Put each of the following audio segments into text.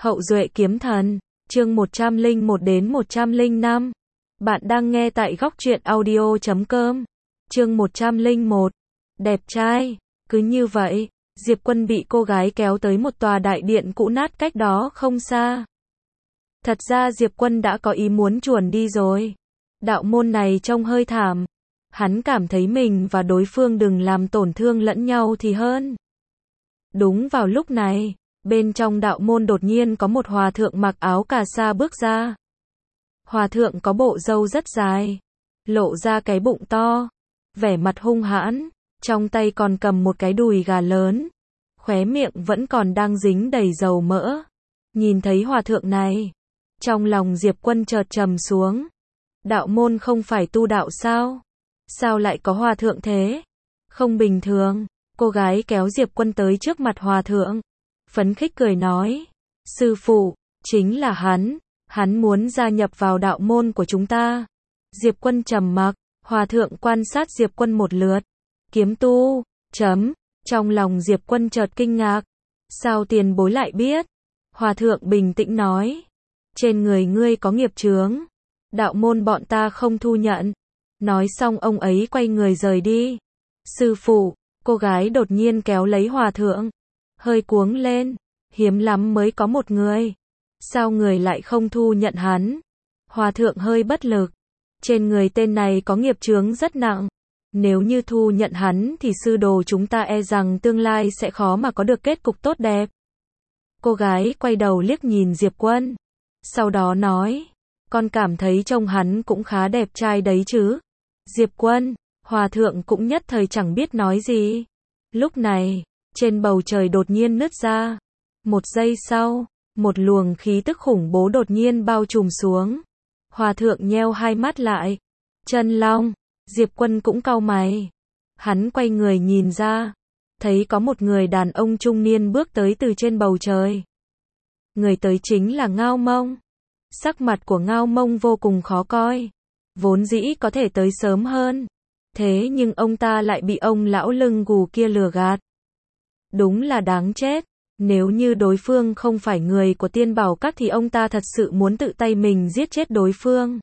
Hậu duệ kiếm thần, chương 101 đến 105. Bạn đang nghe tại góc truyện audio.com. Chương 101. Đẹp trai. Cứ như vậy, Diệp Quân bị cô gái kéo tới một tòa đại điện cũ nát cách đó không xa. Thật ra Diệp Quân đã có ý muốn chuồn đi rồi. Đạo môn này trông hơi thảm. Hắn cảm thấy mình và đối phương đừng làm tổn thương lẫn nhau thì hơn. Đúng vào lúc này, bên trong đạo môn đột nhiên có một hòa thượng mặc áo cà sa bước ra. Hòa thượng có bộ râu rất dài, lộ ra cái bụng to, vẻ mặt hung hãn, trong tay còn cầm một cái đùi gà lớn, khóe miệng vẫn còn đang dính đầy dầu mỡ. Nhìn thấy hòa thượng này, trong lòng Diệp Quân chợt trầm xuống. Đạo môn không phải tu đạo sao? Sao lại có hòa thượng thế? Không bình thường. Cô gái kéo Diệp Quân tới trước mặt hòa thượng, phấn khích cười nói, sư phụ, chính là hắn muốn gia nhập vào đạo môn của chúng ta. Diệp Quân trầm mặc, hòa thượng quan sát Diệp Quân một lượt, kiếm tu, trong lòng Diệp Quân chợt kinh ngạc, sao tiền bối lại biết? Hòa thượng bình tĩnh nói, trên người ngươi có nghiệp chướng, đạo môn bọn ta không thu nhận. Nói xong ông ấy quay người rời đi. Sư phụ, cô gái đột nhiên kéo lấy hòa thượng, hơi cuống lên, hiếm lắm mới có một người, sao người lại không thu nhận hắn? Hòa thượng hơi bất lực, trên người tên này có nghiệp chướng rất nặng, nếu như thu nhận hắn thì sư đồ chúng ta e rằng tương lai sẽ khó mà có được kết cục tốt đẹp. Cô gái quay đầu liếc nhìn Diệp Quân, sau đó nói, con cảm thấy trông hắn cũng khá đẹp trai đấy chứ. Diệp Quân, hòa thượng cũng nhất thời chẳng biết nói gì. Lúc này, trên bầu trời đột nhiên nứt ra. Một giây sau, một luồng khí tức khủng bố đột nhiên bao trùm xuống. Hòa thượng nheo hai mắt lại. Chân long, Diệp Quân cũng cau mày. Hắn quay người nhìn ra, thấy có một người đàn ông trung niên bước tới từ trên bầu trời. Người tới chính là Ngao Mông. Sắc mặt của Ngao Mông vô cùng khó coi. Vốn dĩ có thể tới sớm hơn, thế nhưng ông ta lại bị ông lão lưng gù kia lừa gạt. Đúng là đáng chết, nếu như đối phương không phải người của Tiên Bảo Các thì ông ta thật sự muốn tự tay mình giết chết đối phương.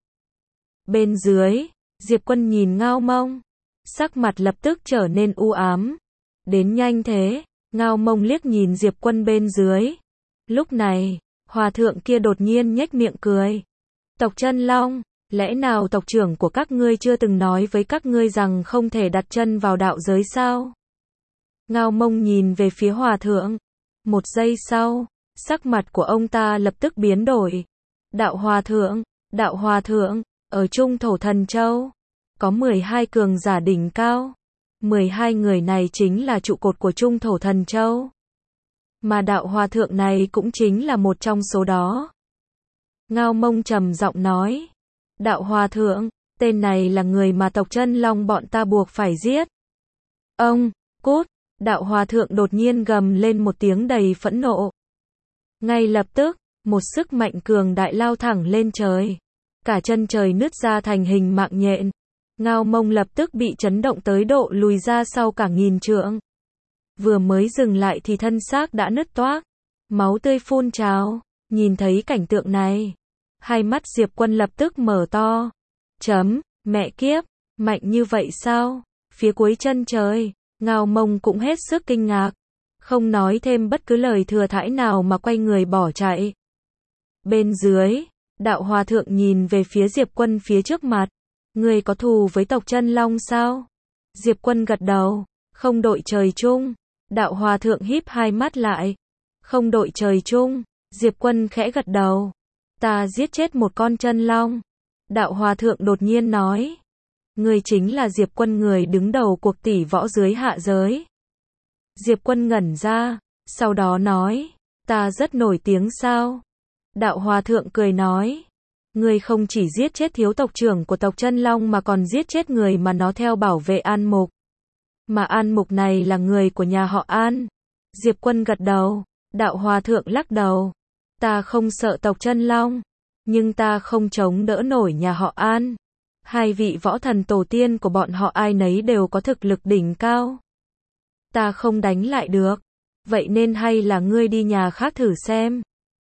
Bên dưới, Diệp Quân nhìn Ngao Mông, sắc mặt lập tức trở nên u ám. Đến nhanh thế, Ngao Mông liếc nhìn Diệp Quân bên dưới. Lúc này, hòa thượng kia đột nhiên nhếch miệng cười. Tộc Chân Long, lẽ nào tộc trưởng của các ngươi chưa từng nói với các ngươi rằng không thể đặt chân vào đạo giới sao? Ngao Mông nhìn về phía hòa thượng. Một giây sau, sắc mặt của ông ta lập tức biến đổi. Đạo hòa thượng, ở Trung Thổ Thần Châu, có 12 cường giả đỉnh cao. 12 người này chính là trụ cột của Trung Thổ Thần Châu. Mà đạo hòa thượng này cũng chính là một trong số đó. Ngao Mông trầm giọng nói. Đạo hòa thượng, tên này là người mà tộc Chân Long bọn ta buộc phải giết. Ông, cút, đạo hòa thượng đột nhiên gầm lên một tiếng đầy phẫn nộ. Ngay lập tức, một sức mạnh cường đại lao thẳng lên trời. Cả chân trời nứt ra thành hình mạng nhện. Ngao Mông lập tức bị chấn động tới độ lùi ra sau cả nghìn trượng. Vừa mới dừng lại thì thân xác đã nứt toác, máu tươi phun trào. Nhìn thấy cảnh tượng này, hai mắt Diệp Quân lập tức mở to. Mẹ kiếp, mạnh như vậy sao? Phía cuối chân trời, Ngao Mông cũng hết sức kinh ngạc, không nói thêm bất cứ lời thừa thãi nào mà quay người bỏ chạy. Bên dưới, đạo hòa thượng nhìn về phía Diệp Quân phía trước mặt. Ngươi có thù với tộc Chân Long sao? Diệp Quân gật đầu, không đội trời chung. Đạo hòa thượng híp hai mắt lại. Không đội trời chung. Diệp Quân khẽ gật đầu. Ta giết chết một con chân long. Đạo hòa thượng đột nhiên nói. Ngươi chính là Diệp Quân, người đứng đầu cuộc tỷ võ dưới hạ giới. Diệp Quân ngẩn ra, sau đó nói. Ta rất nổi tiếng sao? Đạo hòa thượng cười nói. Ngươi không chỉ giết chết thiếu tộc trưởng của tộc Chân Long mà còn giết chết người mà nó theo bảo vệ An Mục. Mà An Mục này là người của nhà họ An. Diệp Quân gật đầu. Đạo hòa thượng lắc đầu. Ta không sợ tộc Chân Long, nhưng ta không chống đỡ nổi nhà họ An. Hai vị võ thần tổ tiên của bọn họ ai nấy đều có thực lực đỉnh cao. Ta không đánh lại được, vậy nên hay là ngươi đi nhà khác thử xem.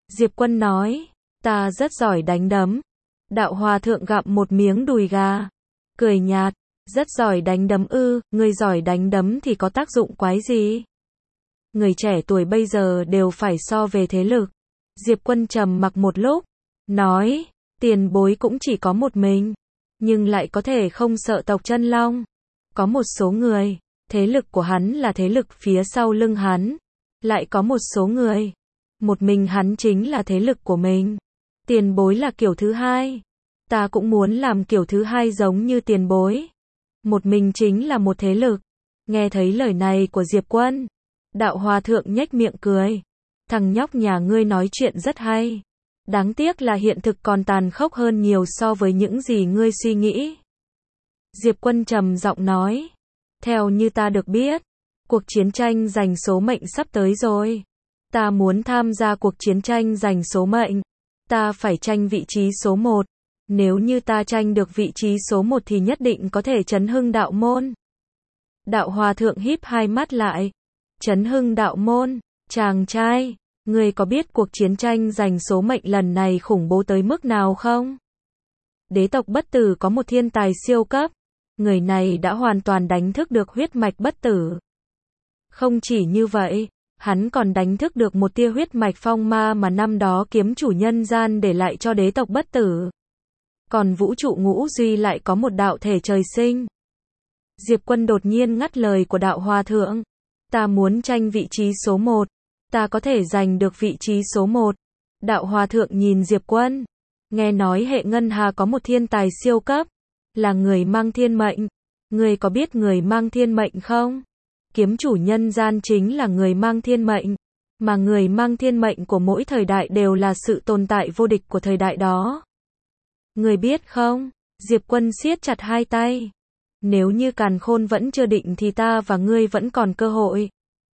Diệp Quân nói, ta rất giỏi đánh đấm. Đạo Hòa Thượng gặm một miếng đùi gà, cười nhạt, rất giỏi đánh đấm ư, người giỏi đánh đấm thì có tác dụng quái gì? Người trẻ tuổi bây giờ đều phải so về thế lực. Diệp Quân trầm mặc một lúc, nói, tiền bối cũng chỉ có một mình, nhưng lại có thể không sợ tộc Chân Long. Có một số người, thế lực của hắn là thế lực phía sau lưng hắn. Lại có một số người, một mình hắn chính là thế lực của mình. Tiền bối là kiểu thứ hai. Ta cũng muốn làm kiểu thứ hai giống như tiền bối. Một mình chính là một thế lực. Nghe thấy lời này của Diệp Quân, Đạo Hòa Thượng nhếch miệng cười. Thằng nhóc nhà ngươi nói chuyện rất hay. Đáng tiếc là hiện thực còn tàn khốc hơn nhiều so với những gì ngươi suy nghĩ. Diệp Quân trầm giọng nói. Theo như ta được biết, cuộc chiến tranh giành số mệnh sắp tới rồi. Ta muốn tham gia cuộc chiến tranh giành số mệnh. Ta phải tranh vị trí số 1. Nếu như ta tranh được vị trí số 1 thì nhất định có thể chấn hưng đạo môn. Đạo Hòa Thượng híp hai mắt lại. Chấn hưng đạo môn, chàng trai, ngươi có biết cuộc chiến tranh giành số mệnh lần này khủng bố tới mức nào không? Đế tộc Bất Tử có một thiên tài siêu cấp. Người này đã hoàn toàn đánh thức được huyết mạch bất tử. Không chỉ như vậy, hắn còn đánh thức được một tia huyết mạch phong ma mà năm đó kiếm chủ nhân gian để lại cho đế tộc Bất Tử. Còn vũ trụ ngũ duy lại có một đạo thể trời sinh. Diệp Quân đột nhiên ngắt lời của Đạo Hòa Thượng. Ta muốn tranh vị trí số 1. Ta có thể giành được vị trí số 1. Đạo Hòa Thượng nhìn Diệp Quân. Nghe nói hệ ngân hà có một thiên tài siêu cấp. Là người mang thiên mệnh. Ngươi có biết người mang thiên mệnh không? Kiếm chủ nhân gian chính là người mang thiên mệnh. Mà người mang thiên mệnh của mỗi thời đại đều là sự tồn tại vô địch của thời đại đó. Ngươi biết không? Diệp Quân siết chặt hai tay. Nếu như càn khôn vẫn chưa định thì ta và ngươi vẫn còn cơ hội.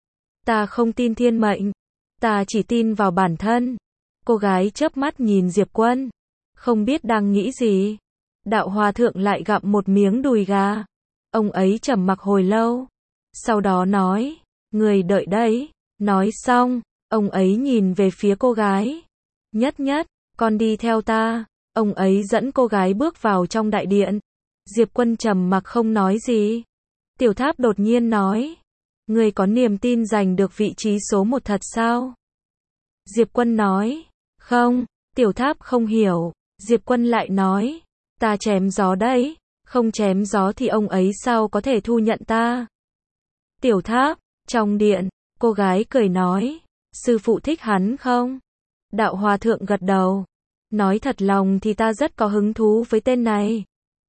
Ta không tin thiên mệnh. Ta chỉ tin vào bản thân. Cô gái chớp mắt nhìn Diệp Quân. Không biết đang nghĩ gì. Đạo Hòa Thượng lại gặm một miếng đùi gà. Ông ấy trầm mặc hồi lâu. Sau đó nói. Người đợi đấy. Nói xong, ông ấy nhìn về phía cô gái. Nhất nhất, con đi theo ta. Ông ấy dẫn cô gái bước vào trong đại điện. Diệp Quân trầm mặc không nói gì. Tiểu Tháp đột nhiên nói. Người có niềm tin giành được vị trí số 1 thật sao? Diệp Quân nói. Không, Tiểu Tháp không hiểu. Diệp Quân lại nói. Ta chém gió đấy. Không chém gió thì ông ấy sao có thể thu nhận ta? Tiểu Tháp, trong điện, cô gái cười nói. Sư phụ thích hắn không? Đạo Hòa Thượng gật đầu. Nói thật lòng thì ta rất có hứng thú với tên này.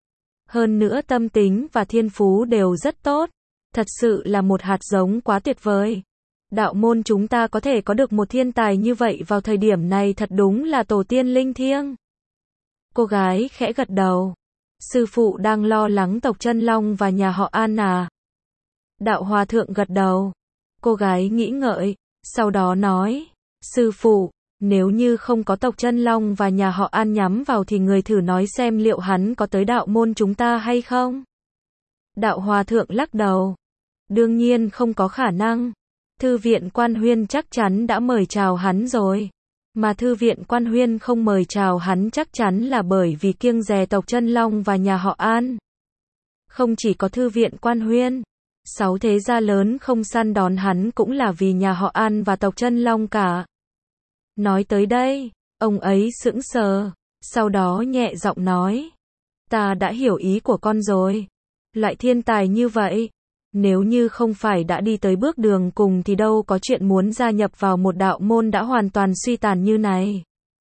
Hơn nữa tâm tính và thiên phú đều rất tốt. Thật sự là một hạt giống quá tuyệt vời. Đạo môn chúng ta có thể có được một thiên tài như vậy vào thời điểm này thật đúng là tổ tiên linh thiêng. Cô gái khẽ gật đầu. Sư phụ đang lo lắng tộc Chân Long và nhà họ An à? Đạo Hòa Thượng gật đầu. Cô gái nghĩ ngợi, sau đó nói. Sư phụ, nếu như không có tộc Chân Long và nhà họ An nhắm vào thì người thử nói xem liệu hắn có tới đạo môn chúng ta hay không? Đạo Hòa Thượng lắc đầu. Đương nhiên không có khả năng. Thư viện Quan Huyên chắc chắn đã mời chào hắn rồi. Mà Thư viện Quan Huyên không mời chào hắn chắc chắn là bởi vì kiêng dè tộc Chân Long và nhà họ An. Không chỉ có Thư viện Quan Huyên, 6 thế gia lớn không săn đón hắn cũng là vì nhà họ An và tộc Chân Long cả. Nói tới đây, ông ấy sững sờ, sau đó nhẹ giọng nói. Ta đã hiểu ý của con rồi. Loại thiên tài như vậy, nếu như không phải đã đi tới bước đường cùng thì đâu có chuyện muốn gia nhập vào một đạo môn đã hoàn toàn suy tàn như này.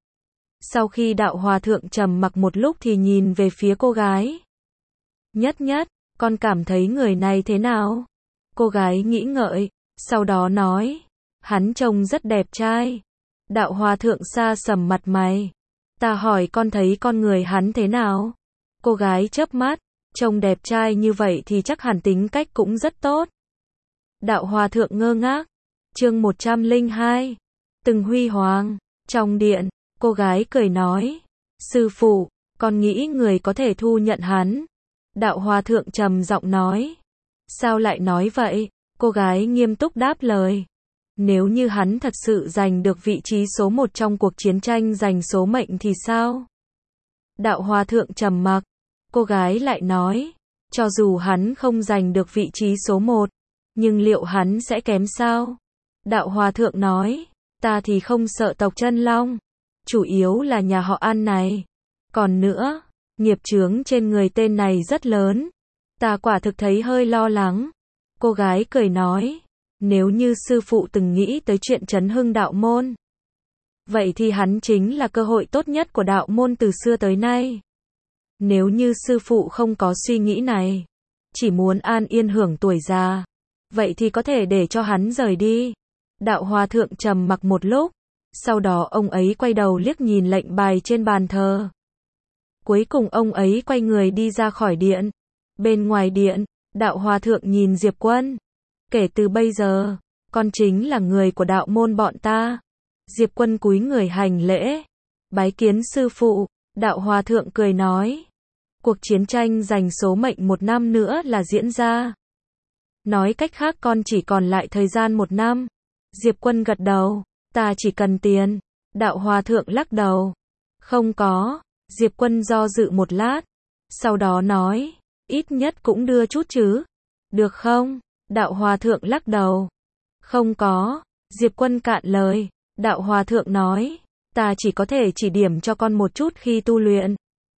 Sau khi Đạo Hòa Thượng trầm mặc một lúc thì nhìn về phía cô gái. Nhất nhất, con cảm thấy người này thế nào? Cô gái nghĩ ngợi, sau đó nói. Hắn trông rất đẹp trai. Đạo Hòa Thượng xa sầm mặt mày. Ta hỏi con thấy con người hắn thế nào? Cô gái chớp mắt. Trông đẹp trai như vậy thì chắc hẳn tính cách cũng rất tốt. Đạo Hòa Thượng ngơ ngác. Chương 102. Từng huy hoàng. Trong điện, cô gái cười nói. Sư phụ, con nghĩ người có thể thu nhận hắn. Đạo Hòa Thượng trầm giọng nói. Sao lại nói vậy? Cô gái nghiêm túc đáp lời. Nếu như hắn thật sự giành được vị trí số 1 trong cuộc chiến tranh giành số mệnh thì sao? Đạo Hòa Thượng trầm mặc, cô gái lại nói, cho dù hắn không giành được vị trí số 1, nhưng liệu hắn sẽ kém sao? Đạo Hòa Thượng nói, ta thì không sợ tộc Chân Long, chủ yếu là nhà họ An này. Còn nữa, nghiệp chướng trên người tên này rất lớn, ta quả thực thấy hơi lo lắng. Cô gái cười nói, nếu như sư phụ từng nghĩ tới chuyện chấn hưng đạo môn, vậy thì hắn chính là cơ hội tốt nhất của đạo môn từ xưa tới nay. Nếu như sư phụ không có suy nghĩ này, chỉ muốn an yên hưởng tuổi già, vậy thì có thể để cho hắn rời đi. Đạo Hòa Thượng trầm mặc một lúc, sau đó ông ấy quay đầu liếc nhìn lệnh bài trên bàn thờ. Cuối cùng ông ấy quay người đi ra khỏi điện. Bên ngoài điện, Đạo Hòa Thượng nhìn Diệp Quân. Kể từ bây giờ, con chính là người của đạo môn bọn ta. Diệp Quân cúi người hành lễ, bái kiến sư phụ. Đạo Hòa Thượng cười nói, cuộc chiến tranh giành số mệnh 1 năm nữa là diễn ra. Nói cách khác con chỉ còn lại thời gian 1 năm. Diệp Quân gật đầu, ta chỉ cần tiền. Đạo Hòa Thượng lắc đầu, không có. Diệp Quân do dự một lát, sau đó nói, ít nhất cũng đưa chút chứ. Được không? Đạo Hòa Thượng lắc đầu, không có. Diệp Quân cạn lời. Đạo Hòa Thượng nói, ta chỉ có thể chỉ điểm cho con một chút khi tu luyện.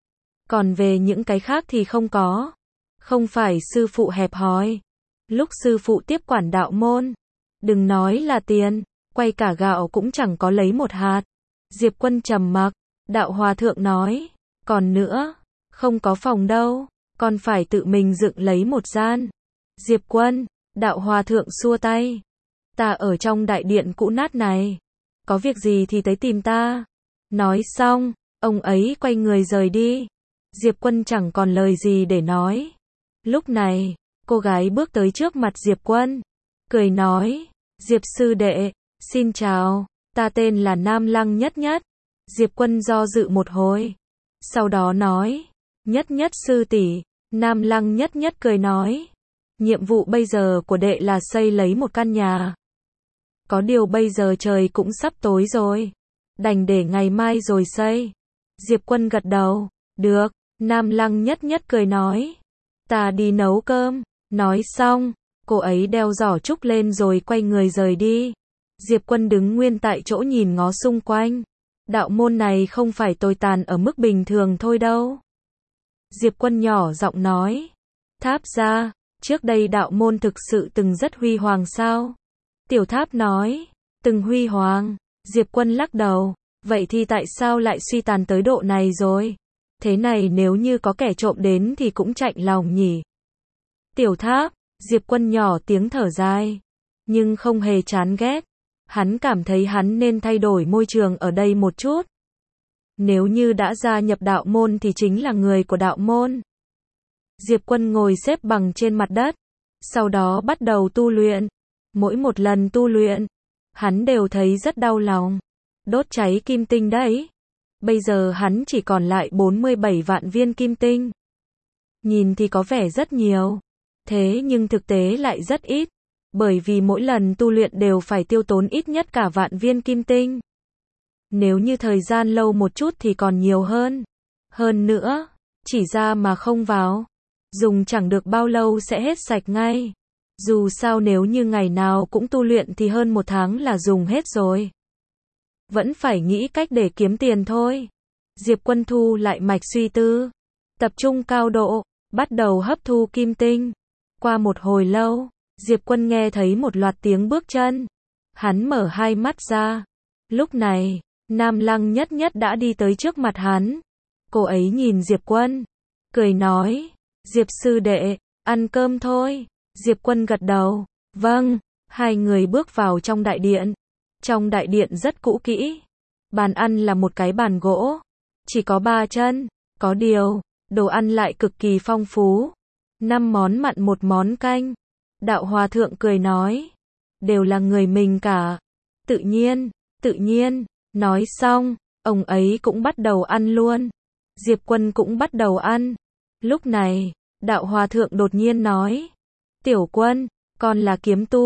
Còn về những cái khác thì không có. Không phải sư phụ hẹp hòi. Lúc sư phụ tiếp quản đạo môn, đừng nói là tiền, quay cả gạo cũng chẳng có lấy một hạt. Diệp Quân trầm mặc. Đạo Hòa Thượng nói, còn nữa, không có phòng đâu, con phải tự mình dựng lấy một gian. Diệp Quân, Đạo Hòa Thượng xua tay, ta ở trong đại điện cũ nát này, có việc gì thì tới tìm ta. Nói xong, ông ấy quay người rời đi. Diệp Quân chẳng còn lời gì để nói. Lúc này, cô gái bước tới trước mặt Diệp Quân, cười nói, Diệp sư đệ, xin chào, ta tên là Nam Lăng Nhất Nhất. Diệp Quân do dự một hồi, sau đó nói, Nhất Nhất sư tỷ. Nam Lăng Nhất Nhất cười nói, nhiệm vụ bây giờ của đệ là xây lấy một căn nhà. Có điều bây giờ trời cũng sắp tối rồi, đành để ngày mai rồi xây. Diệp Quân gật đầu, được. Nam Lăng Nhất Nhất cười nói, ta đi nấu cơm. Nói xong, cô ấy đeo giỏ trúc lên rồi quay người rời đi. Diệp Quân đứng nguyên tại chỗ nhìn ngó xung quanh. Đạo môn này không phải tồi tàn ở mức bình thường thôi đâu. Diệp Quân nhỏ giọng nói, Tháp gia, trước đây đạo môn thực sự từng rất huy hoàng sao? Tiểu Tháp nói, từng huy hoàng. Diệp Quân lắc đầu, vậy thì tại sao lại suy tàn tới độ này rồi? Thế này nếu như có kẻ trộm đến thì cũng chạnh lòng nhỉ. Tiểu Tháp, Diệp Quân nhỏ tiếng thở dài, nhưng không hề chán ghét. Hắn cảm thấy hắn nên thay đổi môi trường ở đây một chút. Nếu như đã gia nhập đạo môn thì chính là người của đạo môn. Diệp Quân ngồi xếp bằng trên mặt đất, sau đó bắt đầu tu luyện. Mỗi một lần tu luyện, hắn đều thấy rất đau lòng. Đốt cháy kim tinh đấy. Bây giờ hắn chỉ còn lại 47 vạn viên kim tinh. Nhìn thì có vẻ rất nhiều, thế nhưng thực tế lại rất ít. Bởi vì mỗi lần tu luyện đều phải tiêu tốn ít nhất cả vạn viên kim tinh. Nếu như thời gian lâu một chút thì còn nhiều hơn. Hơn nữa, chỉ ra mà không vào, dùng chẳng được bao lâu sẽ hết sạch ngay. Dù sao nếu như ngày nào cũng tu luyện thì hơn 1 tháng là dùng hết rồi. Vẫn phải nghĩ cách để kiếm tiền thôi. Diệp Quân thu lại mạch suy tư, tập trung cao độ, bắt đầu hấp thu kim tinh. Qua một hồi lâu, Diệp Quân nghe thấy một loạt tiếng bước chân. Hắn mở hai mắt ra. Lúc này, Nam Lăng Nhất Nhất đã đi tới trước mặt hắn. Cô ấy nhìn Diệp Quân, cười nói, Diệp sư đệ, ăn cơm thôi. Diệp Quân gật đầu, vâng. Hai người bước vào trong đại điện. Trong đại điện rất cũ kỹ. Bàn ăn là một cái bàn gỗ, chỉ có 3 chân. Có điều, đồ ăn lại cực kỳ phong phú. 5 món mặn 1 món canh. Đạo Hòa Thượng cười nói, đều là người mình cả. Tự nhiên. Nói xong, ông ấy cũng bắt đầu ăn luôn. Diệp Quân cũng bắt đầu ăn. Lúc này, Đạo Hòa Thượng đột nhiên nói, Tiểu Quân, con là kiếm tu,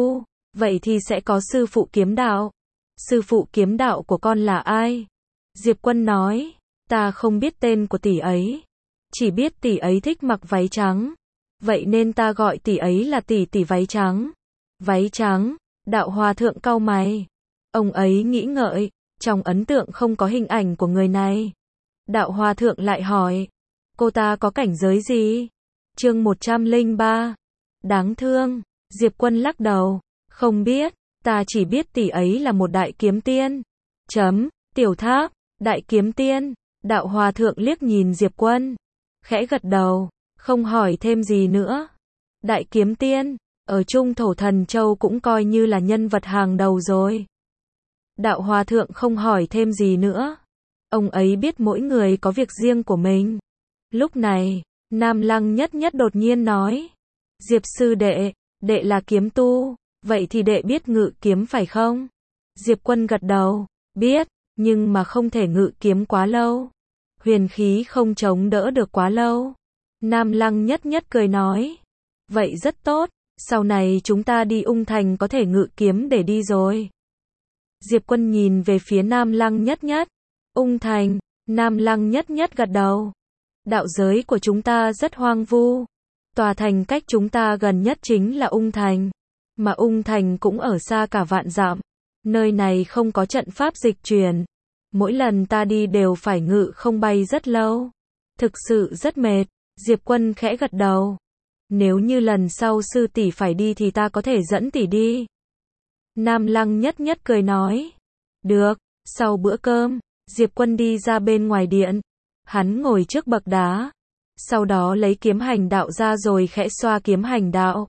Vậy thì sẽ có sư phụ kiếm đạo. Sư phụ kiếm đạo của con là ai? Diệp Quân nói, ta không biết tên của tỷ ấy. Chỉ biết tỷ ấy thích mặc váy trắng. Vậy nên ta gọi tỷ ấy là tỷ tỷ váy trắng. Váy trắng, đạo hòa thượng cau mày. Ông ấy nghĩ ngợi, trong ấn tượng không có hình ảnh của người này. Đạo hòa thượng lại hỏi, cô ta có cảnh giới gì? Chương 103. Đáng thương, Diệp Quân lắc đầu, không biết, ta chỉ biết tỷ ấy là một đại kiếm tiên. Tiểu Tháp, đại kiếm tiên, đạo hòa thượng liếc nhìn Diệp Quân, khẽ gật đầu, không hỏi thêm gì nữa. Đại kiếm tiên, ở Trung Thổ Thần Châu cũng coi như là nhân vật hàng đầu rồi. Đạo hòa thượng không hỏi thêm gì nữa. Ông ấy biết mỗi người có việc riêng của mình. Lúc này, Nam Lăng Nhất Nhất đột nhiên nói, Diệp sư đệ, đệ là kiếm tu, vậy thì đệ biết ngự kiếm phải không? Diệp Quân gật đầu, biết, nhưng mà không thể ngự kiếm quá lâu. Huyền khí không chống đỡ được quá lâu. Nam Lăng Nhất Nhất cười nói, vậy rất tốt, sau này chúng ta đi Ung Thành có thể ngự kiếm để đi rồi. Diệp Quân nhìn về phía Nam Lăng Nhất Nhất. Ung Thành, Nam Lăng Nhất Nhất gật đầu. Đạo giới của chúng ta rất hoang vu. Tòa thành cách chúng ta gần nhất chính là Ung Thành. Mà Ung Thành cũng ở xa cả vạn dặm. Nơi này không có trận pháp dịch chuyển. Mỗi lần ta đi đều phải ngự không bay rất lâu. Thực sự rất mệt. Diệp Quân khẽ gật đầu. Nếu như lần sau sư tỷ phải đi thì ta có thể dẫn tỷ đi. Nam Lăng Nhất Nhất cười nói. Được, sau bữa cơm, Diệp Quân đi ra bên ngoài điện. Hắn ngồi trước bậc đá. Sau đó lấy kiếm hành đạo ra rồi khẽ xoa kiếm hành đạo.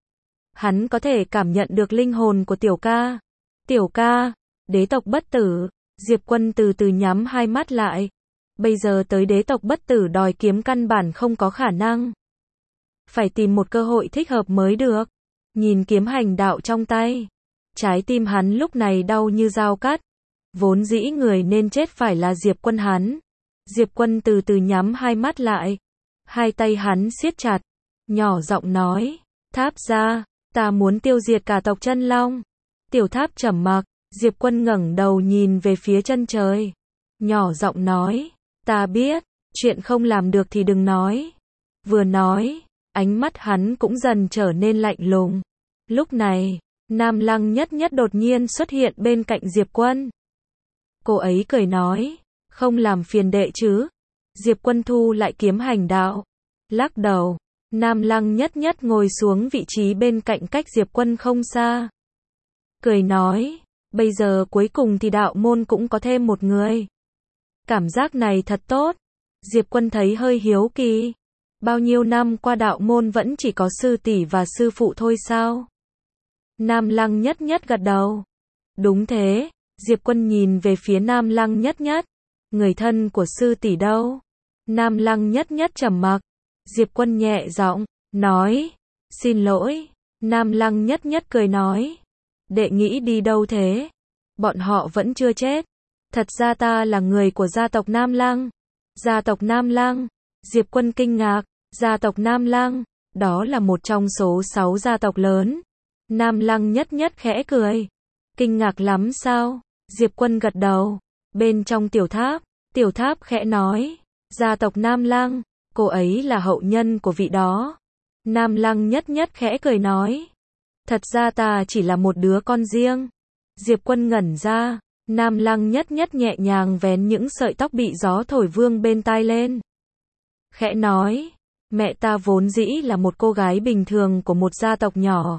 Hắn có thể cảm nhận được linh hồn của tiểu ca. Tiểu ca, đế tộc bất tử. Diệp Quân từ từ nhắm hai mắt lại. Bây giờ tới đế tộc bất tử đòi kiếm căn bản không có khả năng. Phải tìm một cơ hội thích hợp mới được. Nhìn kiếm hành đạo trong tay. Trái tim hắn lúc này đau như dao cắt. Vốn dĩ người nên chết phải là Diệp Quân hắn. Diệp Quân từ từ nhắm hai mắt lại. Hai tay hắn siết chặt. Nhỏ giọng nói. Tháp ra, ta muốn tiêu diệt cả tộc Chân Long. Tiểu Tháp trầm mặc. Diệp Quân ngẩng đầu nhìn về phía chân trời. Nhỏ giọng nói. Ta biết, chuyện không làm được thì đừng nói. Vừa nói, ánh mắt hắn cũng dần trở nên lạnh lùng. Lúc này, Nam Lăng Nhất Nhất đột nhiên xuất hiện bên cạnh Diệp Quân. Cô ấy cười nói, không làm phiền đệ chứ. Diệp Quân thu lại kiếm hành đạo. Lắc đầu, Nam Lăng Nhất Nhất ngồi xuống vị trí bên cạnh cách Diệp Quân không xa. Cười nói, bây giờ cuối cùng thì đạo môn cũng có thêm một người. Cảm giác này thật tốt. Diệp Quân thấy hơi hiếu kỳ. Bao nhiêu năm qua đạo môn vẫn chỉ có sư tỷ và sư phụ thôi sao? Nam Lăng Nhất Nhất gật đầu. Đúng thế. Diệp Quân nhìn về phía Nam Lăng Nhất Nhất. Người thân của sư tỷ đâu? Nam Lăng Nhất Nhất trầm mặc. Diệp Quân nhẹ giọng nói, xin lỗi. Nam Lăng Nhất Nhất cười nói, đệ nghĩ đi đâu thế? Bọn họ vẫn chưa chết. Thật ra ta là người của gia tộc Nam Lăng. Gia tộc Nam Lăng. Diệp Quân kinh ngạc. Gia tộc Nam Lăng, đó là một trong số 6 gia tộc lớn. Nam Lăng Nhất Nhất khẽ cười. Kinh ngạc lắm sao? Diệp Quân gật đầu. Bên trong Tiểu Tháp khẽ nói. Gia tộc Nam Lăng, cô ấy là hậu nhân của vị đó. Nam Lăng Nhất Nhất khẽ cười nói. Thật ra ta chỉ là một đứa con riêng. Diệp Quân ngẩn ra. Nam Lăng Nhất Nhất nhẹ nhàng vén những sợi tóc bị gió thổi vương bên tai lên. Khẽ nói, mẹ ta vốn dĩ là một cô gái bình thường của một gia tộc nhỏ.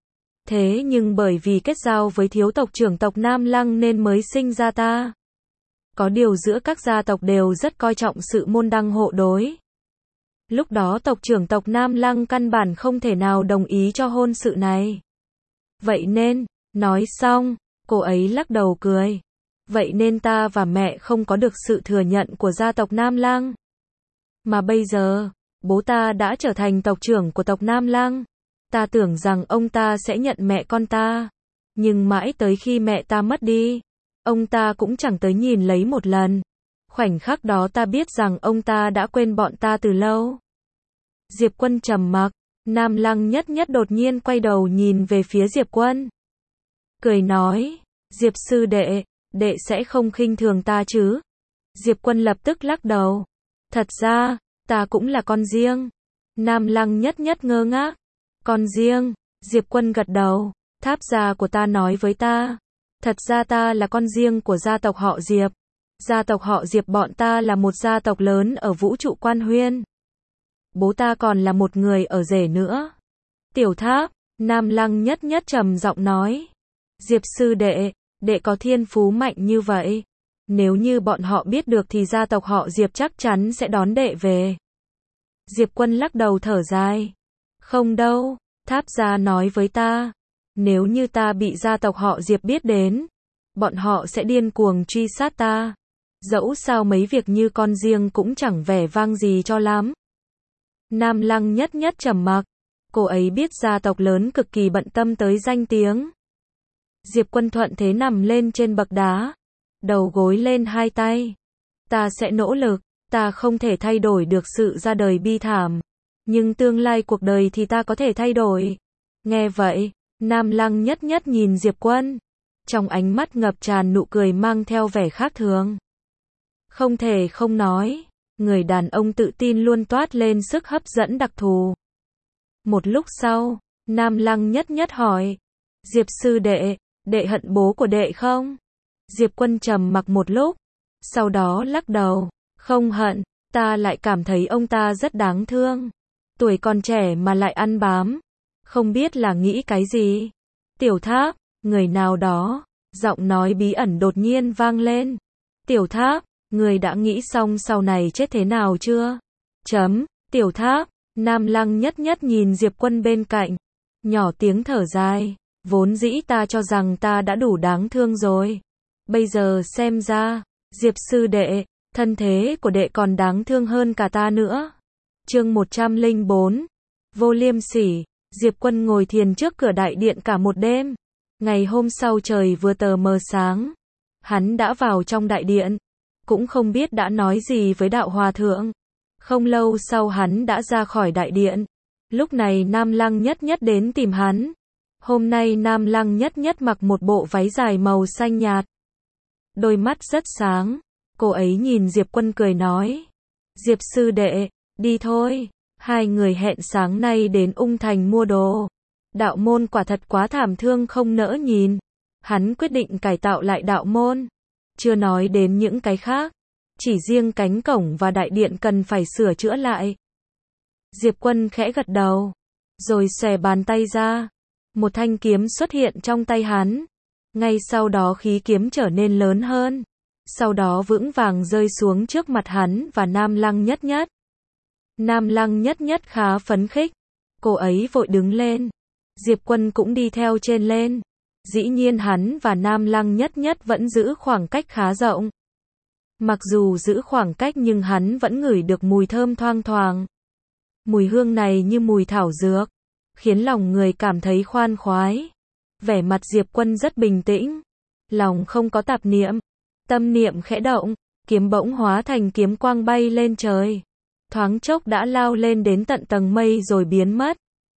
Thế nhưng bởi vì kết giao với thiếu tộc trưởng tộc Nam Lăng nên mới sinh ra ta. Có điều giữa các gia tộc đều rất coi trọng sự môn đăng hộ đối. Lúc đó tộc trưởng tộc Nam Lăng căn bản không thể nào đồng ý cho hôn sự này. Vậy nên, nói xong, cô ấy lắc đầu cười. Vậy nên ta và mẹ không có được sự thừa nhận của gia tộc Nam Lăng. Mà bây giờ, bố ta đã trở thành tộc trưởng của tộc Nam Lăng. Ta tưởng rằng ông ta sẽ nhận mẹ con ta. Nhưng mãi tới khi mẹ ta mất đi, ông ta cũng chẳng tới nhìn lấy một lần. Khoảnh khắc đó ta biết rằng ông ta đã quên bọn ta từ lâu. Diệp Quân trầm mặc. Nam Lăng Nhất Nhất đột nhiên quay đầu nhìn về phía Diệp Quân. cười nói, Diệp sư đệ, đệ sẽ không khinh thường ta chứ? Diệp Quân lập tức lắc đầu. Thật ra, ta cũng là con riêng. Nam Lăng nhất nhất ngơ ngác. Con riêng, Diệp Quân gật đầu, tháp gia của ta nói với ta. Thật ra ta là con riêng của gia tộc họ Diệp. Gia tộc họ Diệp bọn ta là một gia tộc lớn ở vũ trụ Quan Huyên. Bố ta còn là một người ở rể nữa. Tiểu Tháp, Nam Lăng nhất nhất trầm giọng nói. Diệp sư đệ, đệ có thiên phú mạnh như vậy. Nếu như bọn họ biết được thì gia tộc họ Diệp chắc chắn sẽ đón đệ về. Diệp Quân lắc đầu thở dài. Không đâu, Tháp gia nói với ta. Nếu như ta bị gia tộc họ Diệp biết đến, bọn họ sẽ điên cuồng truy sát ta. Dẫu sao mấy việc như con riêng cũng chẳng vẻ vang gì cho lắm. Nam Lăng nhất nhất trầm mặc. Cô ấy biết gia tộc lớn cực kỳ bận tâm tới danh tiếng. Diệp Quân thuận thế nằm lên trên bậc đá. Đầu gối lên hai tay. Ta sẽ nỗ lực, ta không thể thay đổi được sự ra đời bi thảm. Nhưng tương lai cuộc đời thì ta có thể thay đổi. Nghe vậy, Nam Lăng nhất nhất nhìn Diệp Quân. Trong ánh mắt ngập tràn nụ cười mang theo vẻ khác thường. Không thể không nói, người đàn ông tự tin luôn toát lên sức hấp dẫn đặc thù. Một lúc sau, Nam Lăng nhất nhất hỏi. Diệp sư đệ, đệ hận bố của đệ không? Diệp Quân trầm mặc một lúc, sau đó lắc đầu. Không hận, ta lại cảm thấy ông ta rất đáng thương. Tuổi còn trẻ mà lại ăn bám. Không biết là nghĩ cái gì. Tiểu Tháp, người nào đó, giọng nói bí ẩn đột nhiên vang lên. Tiểu Tháp, người đã nghĩ xong sau này chết thế nào chưa? Tiểu Tháp, Nam Lăng nhất nhất nhìn Diệp Quân bên cạnh. Nhỏ tiếng thở dài. Vốn dĩ ta cho rằng ta đã đủ đáng thương rồi. Bây giờ xem ra, Diệp sư đệ, thân thế của đệ còn đáng thương hơn cả ta nữa. Chương 104. Vô liêm sỉ. Diệp Quân ngồi thiền trước cửa đại điện cả một đêm. Ngày hôm sau trời vừa tờ mờ sáng, hắn đã vào trong đại điện, cũng không biết đã nói gì với đạo hòa thượng. Không lâu sau hắn đã ra khỏi đại điện. Lúc này Nam Lăng nhất nhất đến tìm hắn. Hôm nay Nam Lăng nhất nhất mặc một bộ váy dài màu xanh nhạt. Đôi mắt rất sáng. Cô ấy nhìn Diệp Quân cười nói. Diệp sư đệ, đi thôi. Hai người hẹn sáng nay đến Ung Thành mua đồ. Đạo môn quả thật quá thảm thương không nỡ nhìn. Hắn quyết định cải tạo lại đạo môn. Chưa nói đến những cái khác. Chỉ riêng cánh cổng và đại điện cần phải sửa chữa lại. Diệp Quân khẽ gật đầu. Rồi xòe bàn tay ra. Một thanh kiếm xuất hiện trong tay hắn. Ngay sau đó khí kiếm trở nên lớn hơn. Sau đó vững vàng rơi xuống trước mặt hắn và Nam Lăng nhất nhất. Nam Lăng nhất nhất khá phấn khích. Cô ấy vội đứng lên. Diệp Quân cũng đi theo trên lên. Dĩ nhiên hắn và Nam Lăng nhất nhất vẫn giữ khoảng cách khá rộng. Mặc dù giữ khoảng cách nhưng hắn vẫn ngửi được mùi thơm thoang thoảng. Mùi hương này như mùi thảo dược, khiến lòng người cảm thấy khoan khoái. Vẻ mặt Diệp Quân rất bình tĩnh, lòng không có tạp niệm. Tâm niệm khẽ động, kiếm bỗng hóa thành kiếm quang bay lên trời. Thoáng chốc đã lao lên đến tận tầng mây rồi biến mất.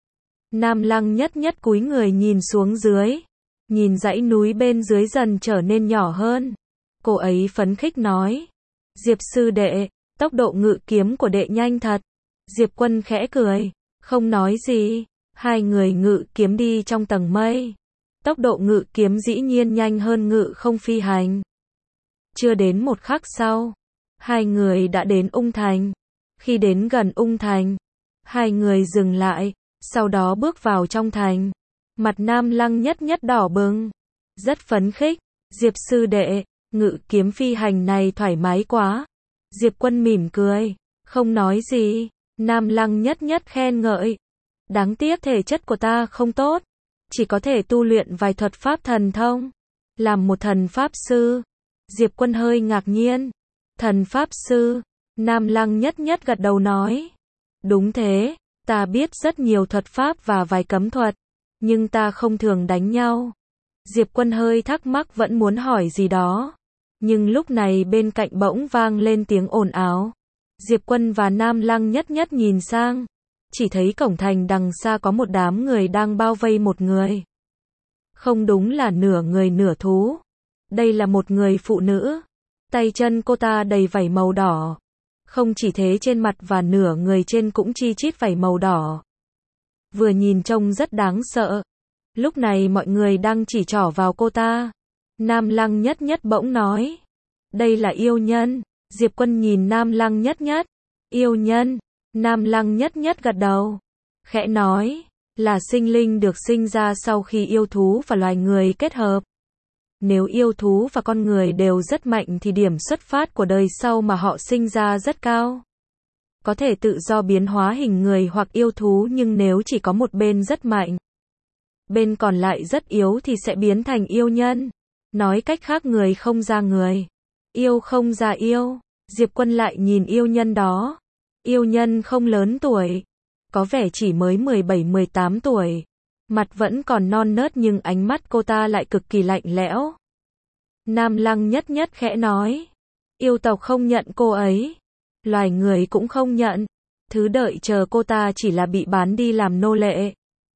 Nam Lăng nhất nhất cúi người nhìn xuống dưới, nhìn dãy núi bên dưới dần trở nên nhỏ hơn. Cô ấy phấn khích nói. Diệp sư đệ, tốc độ ngự kiếm của đệ nhanh thật. Diệp Quân khẽ cười, không nói gì. Hai người ngự kiếm đi trong tầng mây. Tốc độ ngự kiếm dĩ nhiên nhanh hơn ngự không phi hành. Chưa đến một khắc sau, hai người đã đến Ung Thành. Khi đến gần Ung Thành, hai người dừng lại, sau đó bước vào trong thành. Mặt Nam Lăng nhất nhất đỏ bừng, rất phấn khích. Diệp sư đệ, ngự kiếm phi hành này thoải mái quá. Diệp Quân mỉm cười, không nói gì. Nam Lăng nhất nhất khen ngợi. Đáng tiếc thể chất của ta không tốt, chỉ có thể tu luyện vài thuật pháp thần thông. Làm một thần pháp sư. Diệp Quân hơi ngạc nhiên. Thần pháp sư? Nam Lăng nhất nhất gật đầu nói. Đúng thế, ta biết rất nhiều thuật pháp và vài cấm thuật, nhưng ta không thường đánh nhau. Diệp Quân hơi thắc mắc vẫn muốn hỏi gì đó. Nhưng lúc này bên cạnh bỗng vang lên tiếng ồn ào. Diệp Quân và Nam Lăng nhất nhất nhìn sang. Chỉ thấy cổng thành đằng xa có một đám người đang bao vây một người. Không đúng là nửa người nửa thú. Đây là một người phụ nữ. Tay chân cô ta đầy vảy màu đỏ. Không chỉ thế, trên mặt và nửa người trên cũng chi chít vảy màu đỏ. Vừa nhìn trông rất đáng sợ. Lúc này mọi người đang chỉ trỏ vào cô ta. Nam Lăng Nhất Nhất bỗng nói. Đây là yêu nhân. Diệp Quân nhìn Nam Lăng Nhất Nhất. Yêu nhân. Nam Lăng Nhất Nhất gật đầu. Khẽ nói. Là sinh linh được sinh ra sau khi yêu thú và loài người kết hợp. Nếu yêu thú và con người đều rất mạnh thì điểm xuất phát của đời sau mà họ sinh ra rất cao. Có thể tự do biến hóa hình người hoặc yêu thú, nhưng nếu chỉ có một bên rất mạnh, bên còn lại rất yếu thì sẽ biến thành yêu nhân. Nói cách khác, người không ra người, yêu không ra yêu. Diệp Quân lại nhìn yêu nhân đó. Yêu nhân không lớn tuổi, có vẻ chỉ mới 17-18 tuổi. Mặt vẫn còn non nớt nhưng ánh mắt cô ta lại cực kỳ lạnh lẽo. Nam Lăng Nhất Nhất khẽ nói. Yêu tộc không nhận cô ấy. Loài người cũng không nhận. Thứ đợi chờ cô ta chỉ là bị bán đi làm nô lệ.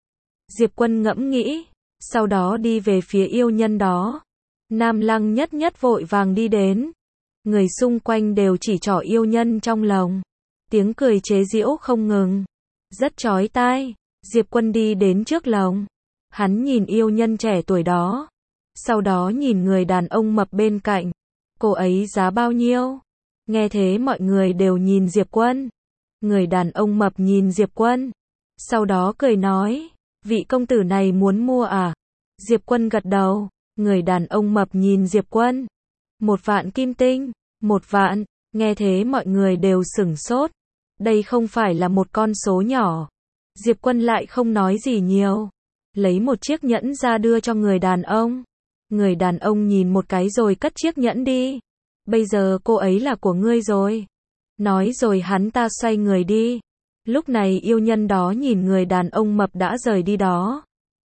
Diệp Quân ngẫm nghĩ. Sau đó đi về phía yêu nhân đó. Nam Lăng Nhất Nhất vội vàng đi đến. Người xung quanh đều chỉ trỏ yêu nhân trong lòng. Tiếng cười chế giễu không ngừng. Rất chói tai. Diệp Quân đi đến trước lồng. Hắn nhìn yêu nhân trẻ tuổi đó. Sau đó nhìn người đàn ông mập bên cạnh. Cô ấy giá bao nhiêu? Nghe thế mọi người đều nhìn Diệp Quân. Người đàn ông mập nhìn Diệp Quân. Sau đó cười nói. Vị công tử này muốn mua à? Diệp Quân gật đầu. Người đàn ông mập nhìn Diệp Quân. 1 vạn kim tinh. 1 vạn. Nghe thế mọi người đều sửng sốt. Đây không phải là một con số nhỏ. Diệp Quân lại không nói gì nhiều. Lấy một chiếc nhẫn ra đưa cho người đàn ông. Người đàn ông nhìn một cái rồi cất chiếc nhẫn đi. Bây giờ cô ấy là của ngươi rồi. Nói rồi hắn ta xoay người đi. Lúc này yêu nhân đó nhìn người đàn ông mập đã rời đi đó.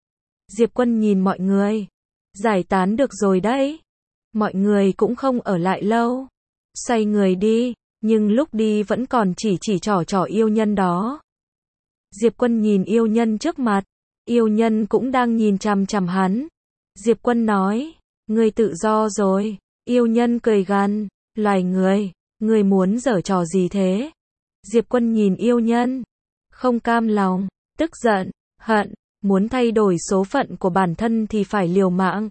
Diệp Quân nhìn mọi người. Giải tán được rồi đấy. Mọi người cũng không ở lại lâu. Xoay người đi. Nhưng lúc đi vẫn còn chỉ trỏ yêu nhân đó. Diệp Quân nhìn yêu nhân trước mặt. Yêu nhân cũng đang nhìn chằm chằm hắn. Diệp Quân nói. Ngươi tự do rồi. Yêu nhân cười gằn. Loài người muốn giở trò gì thế? Diệp Quân nhìn yêu nhân. Không cam lòng, tức giận, hận, muốn thay đổi số phận của bản thân thì phải liều mạng.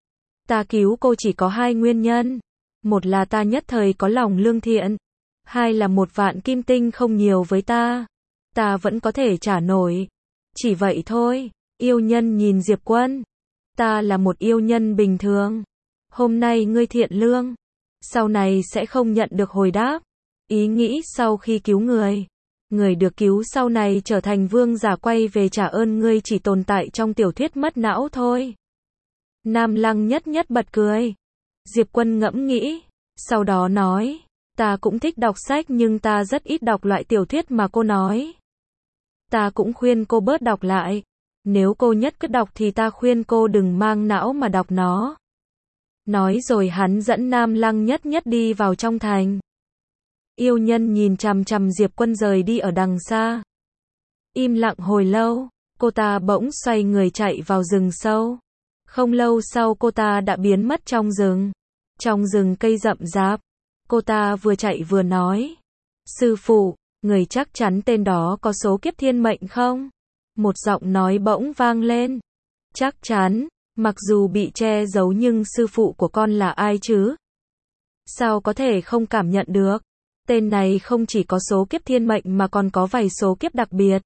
Ta cứu cô chỉ có 2 nguyên nhân. Một là ta nhất thời có lòng lương thiện. 2 là 1 vạn kim tinh không nhiều với ta. Ta vẫn có thể trả nổi. Chỉ vậy thôi. Yêu nhân nhìn Diệp Quân. Ta là một yêu nhân bình thường. Hôm nay ngươi thiện lương. Sau này sẽ không nhận được hồi đáp. Ý nghĩ sau khi cứu người. Người được cứu sau này trở thành vương giả quay về trả ơn ngươi chỉ tồn tại trong tiểu thuyết mất não thôi. Nam Lăng Nhất Nhất bật cười. Diệp Quân ngẫm nghĩ. Sau đó nói. Ta cũng thích đọc sách nhưng ta rất ít đọc loại tiểu thuyết mà cô nói. Ta cũng khuyên cô bớt đọc lại. Nếu cô nhất cứ đọc thì ta khuyên cô đừng mang não mà đọc nó. Nói rồi hắn dẫn Nam Lăng Nhất Nhất đi vào trong thành. Yêu nhân nhìn chằm chằm Diệp Quân rời đi ở đằng xa. Im lặng hồi lâu, cô ta bỗng xoay người chạy vào rừng sâu. Không lâu sau cô ta đã biến mất trong rừng. Trong rừng cây rậm rạp, cô ta vừa chạy vừa nói. Sư phụ, người chắc chắn tên đó có số kiếp thiên mệnh không? Một giọng nói bỗng vang lên. Chắc chắn, mặc dù bị che giấu nhưng sư phụ của con là ai chứ? Sao có thể không cảm nhận được? Tên này không chỉ có số kiếp thiên mệnh mà còn có vài số kiếp đặc biệt.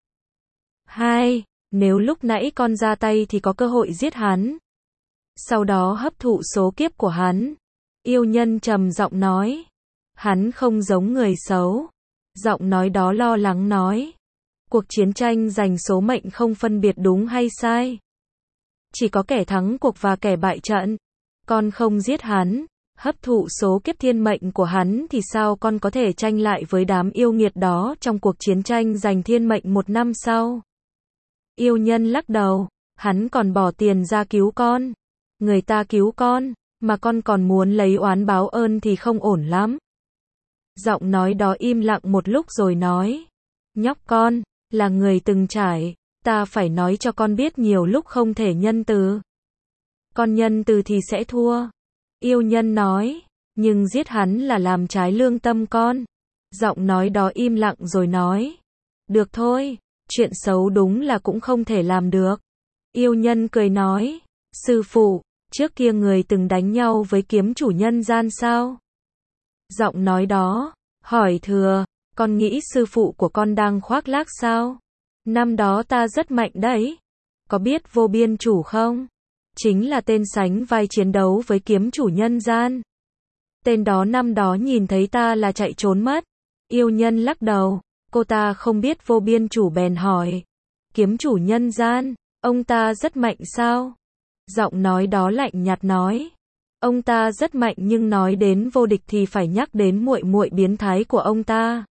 2. Nếu lúc nãy con ra tay thì có cơ hội giết hắn. Sau đó hấp thụ số kiếp của hắn. Yêu nhân trầm giọng nói. Hắn không giống người xấu. Giọng nói đó lo lắng nói. Cuộc chiến tranh giành số mệnh không phân biệt đúng hay sai. Chỉ có kẻ thắng cuộc và kẻ bại trận. Con không giết hắn. Hấp thụ số kiếp thiên mệnh của hắn thì sao con có thể tranh lại với đám yêu nghiệt đó trong cuộc chiến tranh giành thiên mệnh 1 năm sau? Yêu nhân lắc đầu, hắn còn bỏ tiền ra cứu con. Người ta cứu con, mà con còn muốn lấy oán báo ơn thì không ổn lắm. Giọng nói đó im lặng một lúc rồi nói. Nhóc con, là người từng trải, ta phải nói cho con biết nhiều lúc không thể nhân từ. con nhân từ thì sẽ thua. Yêu nhân nói, nhưng giết hắn là làm trái lương tâm con. Giọng nói đó im lặng rồi nói, được thôi, chuyện xấu đúng là cũng không thể làm được. Yêu nhân cười nói, sư phụ, trước kia người từng đánh nhau với kiếm chủ nhân gian sao? Giọng nói đó, hỏi thừa, con nghĩ sư phụ của con đang khoác lác sao? Năm đó ta rất mạnh đấy. Có biết Vô Biên Chủ không? Chính là tên sánh vai chiến đấu với kiếm chủ nhân gian. Tên đó năm đó nhìn thấy ta là chạy trốn mất. Yêu nhân lắc đầu, cô ta không biết Vô Biên Chủ bèn hỏi. Kiếm chủ nhân gian, ông ta rất mạnh sao? Giọng nói đó lạnh nhạt nói. Ông ta rất mạnh nhưng nói đến vô địch thì phải nhắc đến muội muội biến thái của ông ta.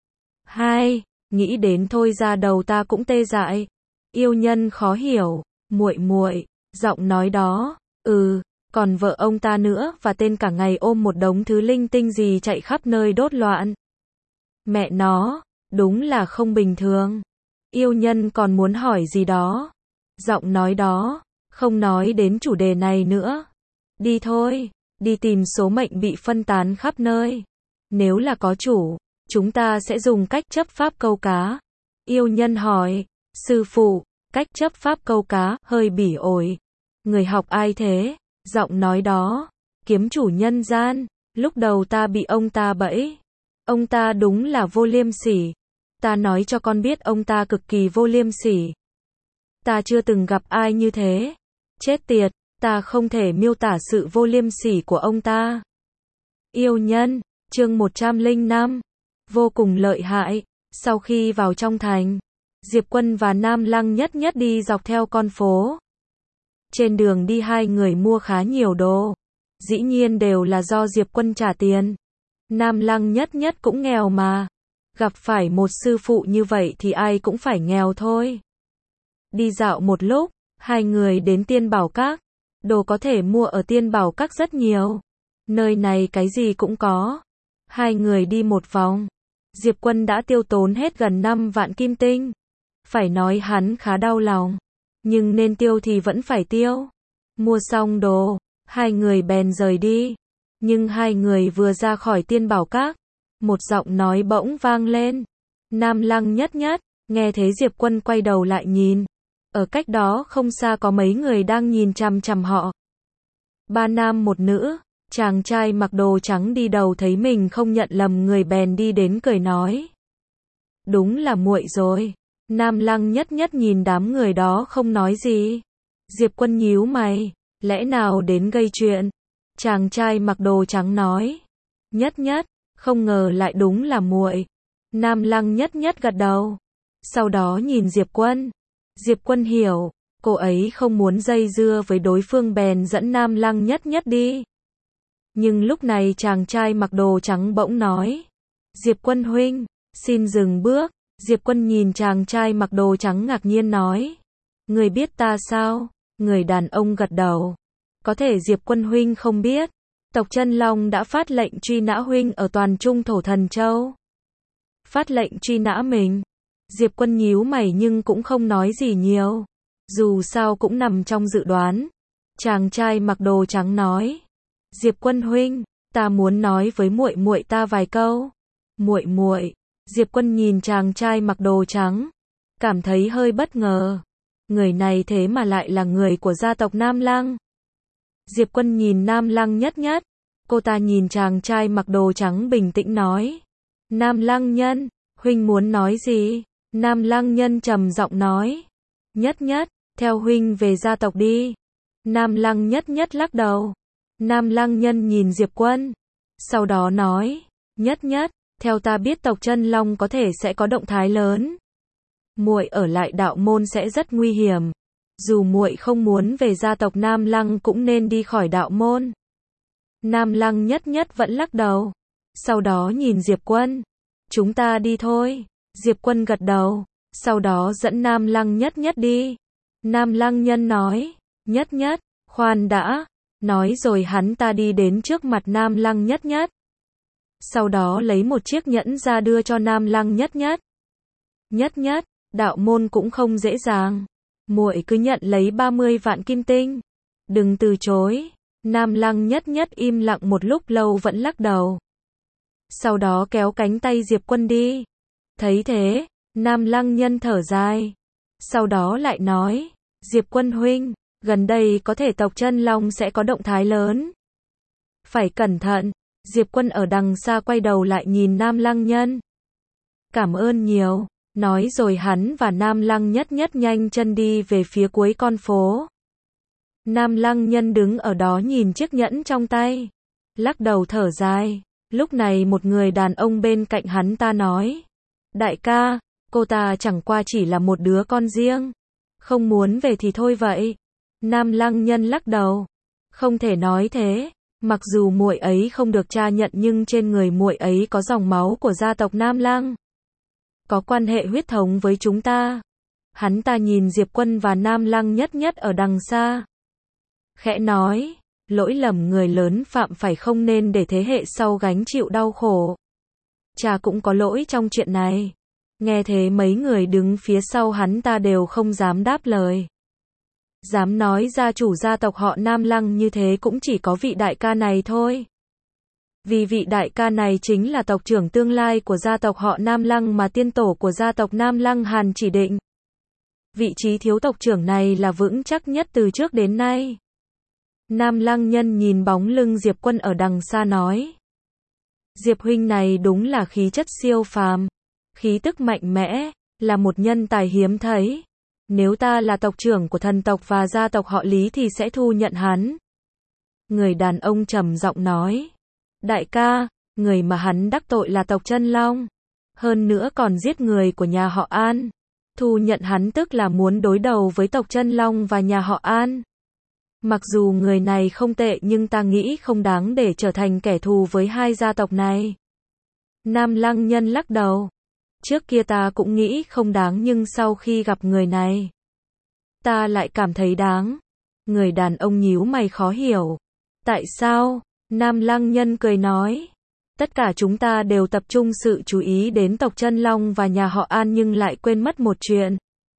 Hai, nghĩ đến thôi ra đầu ta cũng tê dại. Yêu nhân khó hiểu, muội muội, giọng nói đó, còn vợ ông ta nữa và tên cả ngày ôm một đống thứ linh tinh gì chạy khắp nơi đốt loạn. Mẹ nó, đúng là không bình thường. Yêu nhân còn muốn hỏi gì đó. Giọng nói đó, không nói đến chủ đề này nữa. Đi thôi, đi tìm số mệnh bị phân tán khắp nơi. Nếu là có chủ, chúng ta sẽ dùng cách chấp pháp câu cá. Yêu nhân hỏi, sư phụ, cách chấp pháp câu cá hơi bỉ ổi. Người học ai thế? Giọng nói đó, kiếm chủ nhân gian, lúc đầu ta bị ông ta bẫy. Ông ta đúng là vô liêm sỉ. Ta nói cho con biết ông ta cực kỳ vô liêm sỉ. Ta chưa từng gặp ai như thế. Chết tiệt, ta không thể miêu tả sự vô liêm sỉ của ông ta. Yêu nhân, chương 105. Vô cùng lợi hại. Sau khi vào trong thành, Diệp Quân và Nam Lăng Nhất Nhất đi dọc theo con phố. Trên đường đi hai người mua khá nhiều đồ. Dĩ nhiên đều là do Diệp Quân trả tiền. Nam Lăng Nhất Nhất cũng nghèo mà. Gặp phải một sư phụ như vậy thì ai cũng phải nghèo thôi. Đi dạo một lúc, hai người đến Tiên Bảo Các. Đồ có thể mua ở Tiên Bảo Các rất nhiều. Nơi này cái gì cũng có. Hai người đi một vòng. Diệp Quân đã tiêu tốn hết gần 5 vạn kim tinh. Phải nói hắn khá đau lòng. Nhưng nên tiêu thì vẫn phải tiêu. Mua xong đồ, hai người bèn rời đi. Nhưng hai người vừa ra khỏi Tiên Bảo Các, một giọng nói bỗng vang lên. Nam Lăng Nhất Nhất, nghe thấy Diệp Quân quay đầu lại nhìn. Ở cách đó không xa có mấy người đang nhìn chằm chằm họ. Ba nam một nữ, chàng trai mặc đồ trắng đi đầu thấy mình không nhận lầm người bèn đi đến cười nói. Đúng là muội rồi. Nam Lăng Nhất Nhất nhìn đám người đó không nói gì. Diệp Quân nhíu mày, lẽ nào đến gây chuyện? Chàng trai mặc đồ trắng nói. Nhất Nhất, không ngờ lại đúng là muội. Nam Lăng Nhất Nhất gật đầu. Sau đó nhìn Diệp Quân. Diệp Quân hiểu, cô ấy không muốn dây dưa với đối phương bèn dẫn Nam Lăng Nhất Nhất đi. Nhưng lúc này chàng trai mặc đồ trắng bỗng nói. Diệp Quân huynh, xin dừng bước. Diệp Quân nhìn chàng trai mặc đồ trắng ngạc nhiên nói. Người biết ta sao? Người đàn ông gật đầu. Có thể Diệp Quân huynh không biết. Tộc Chân Long đã phát lệnh truy nã huynh ở toàn trung thổ Thần Châu. Phát lệnh truy nã mình. Diệp Quân nhíu mày nhưng cũng không nói gì nhiều. Dù sao cũng nằm trong dự đoán. Chàng trai mặc đồ trắng nói. Diệp Quân huynh, ta muốn nói với muội muội ta vài câu. Muội muội. Diệp Quân nhìn chàng trai mặc đồ trắng, cảm thấy hơi bất ngờ. Người này thế mà lại là người của gia tộc Nam Lăng. Diệp Quân nhìn Nam Lăng Nhất Nhất, cô ta nhìn chàng trai mặc đồ trắng bình tĩnh nói. Nam Lăng Nhân, huynh muốn nói gì? Nam Lăng Nhân trầm giọng nói. Nhất Nhất, theo huynh về gia tộc đi. Nam Lăng Nhất Nhất lắc đầu. Nam Lăng Nhân nhìn Diệp Quân, sau đó nói. Nhất Nhất, theo ta biết tộc Chân Long có thể sẽ có động thái lớn. Muội ở lại đạo môn sẽ rất nguy hiểm. Dù muội không muốn về gia tộc Nam Lăng cũng nên đi khỏi đạo môn. Nam Lăng Nhất Nhất vẫn lắc đầu. Sau đó nhìn Diệp Quân. Chúng ta đi thôi. Diệp Quân gật đầu. Sau đó dẫn Nam Lăng Nhất Nhất đi. Nam Lăng Nhân nói. Nhất Nhất, khoan đã. Nói rồi hắn ta đi đến trước mặt Nam Lăng Nhất Nhất. Sau đó lấy một chiếc nhẫn ra đưa cho Nam Lăng Nhất Nhất. Nhất Nhất, đạo môn cũng không dễ dàng. Muội cứ nhận lấy 30 vạn kim tinh. Đừng từ chối. Nam Lăng Nhất Nhất im lặng một lúc lâu vẫn lắc đầu. Sau đó kéo cánh tay Diệp Quân đi. Thấy thế, Nam Lăng Nhân thở dài. Sau đó lại nói, Diệp Quân huynh, gần đây có thể tộc Chân Long sẽ có động thái lớn. Phải cẩn thận. Diệp Quân ở đằng xa quay đầu lại nhìn Nam Lăng Nhân. Cảm ơn nhiều. Nói rồi hắn và Nam Lăng Nhất Nhất nhanh chân đi về phía cuối con phố. Nam Lăng Nhân đứng ở đó nhìn chiếc nhẫn trong tay. Lắc đầu thở dài. Lúc này một người đàn ông bên cạnh hắn ta nói. Đại ca, cô ta chẳng qua chỉ là một đứa con riêng. Không muốn về thì thôi vậy. Nam Lăng Nhân lắc đầu. Không thể nói thế. Mặc dù muội ấy không được cha nhận nhưng trên người muội ấy có dòng máu của gia tộc Nam Lăng. Có quan hệ huyết thống với chúng ta. Hắn ta nhìn Diệp Quân và Nam Lăng Nhất Nhất ở đằng xa. Khẽ nói, lỗi lầm người lớn phạm phải không nên để thế hệ sau gánh chịu đau khổ. Cha cũng có lỗi trong chuyện này. Nghe thế mấy người đứng phía sau hắn ta đều không dám đáp lời. Dám nói gia chủ gia tộc họ Nam Lăng như thế cũng chỉ có vị đại ca này thôi. Vì vị đại ca này chính là tộc trưởng tương lai của gia tộc họ Nam Lăng mà tiên tổ của gia tộc Nam Lăng Hàn chỉ định. Vị trí thiếu tộc trưởng này là vững chắc nhất từ trước đến nay. Nam Lăng Nhân nhìn bóng lưng Diệp Quân ở đằng xa nói. Diệp huynh này đúng là khí chất siêu phàm, khí tức mạnh mẽ, là một nhân tài hiếm thấy. Nếu ta là tộc trưởng của thần tộc và gia tộc họ Lý thì sẽ thu nhận hắn. Người đàn ông trầm giọng nói. Đại ca, người mà hắn đắc tội là tộc Chân Long. Hơn nữa còn giết người của nhà họ An. Thu nhận hắn tức là muốn đối đầu với tộc Chân Long và nhà họ An. Mặc dù người này không tệ nhưng ta nghĩ không đáng để trở thành kẻ thù với hai gia tộc này. Nam Lăng Nhân lắc đầu. Trước kia ta cũng nghĩ không đáng nhưng sau khi gặp người này, ta lại cảm thấy đáng. Người đàn ông nhíu mày khó hiểu. Tại sao? Nam Lăng Nhân cười nói. Tất cả chúng ta đều tập trung sự chú ý đến tộc Chân Long và nhà họ An nhưng lại quên mất một chuyện.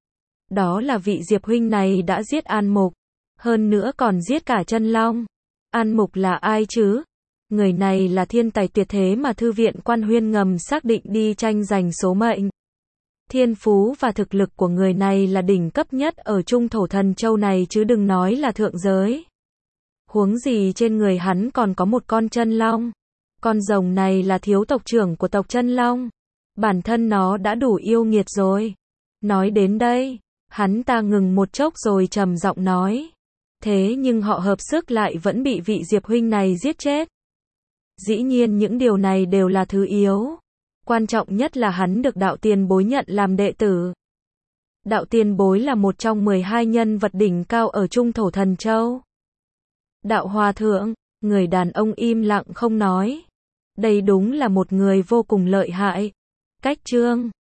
Đó là vị Diệp huynh này đã giết An Mục. Hơn nữa còn giết cả Chân Long. An Mục là ai chứ? Người này là thiên tài tuyệt thế mà Thư viện Quan Huyên ngầm xác định đi tranh giành số mệnh. Thiên phú và thực lực của người này là đỉnh cấp nhất ở Trung Thổ Thần Châu này chứ đừng nói là thượng giới. Huống gì trên người hắn còn có một con chân long. Con rồng này là thiếu tộc trưởng của tộc Chân Long. Bản thân nó đã đủ yêu nghiệt rồi. Nói đến đây, hắn ta ngừng một chốc rồi trầm giọng nói. Thế nhưng họ hợp sức lại vẫn bị vị Diệp huynh này giết chết. Dĩ nhiên những điều này đều là thứ yếu. Quan trọng nhất là hắn được đạo tiền bối nhận làm đệ tử. Đạo tiền bối là một trong 12 nhân vật đỉnh cao ở Trung Thổ Thần Châu. Đạo hòa thượng, người đàn ông im lặng không nói. Đây đúng là một người vô cùng lợi hại. Cách chương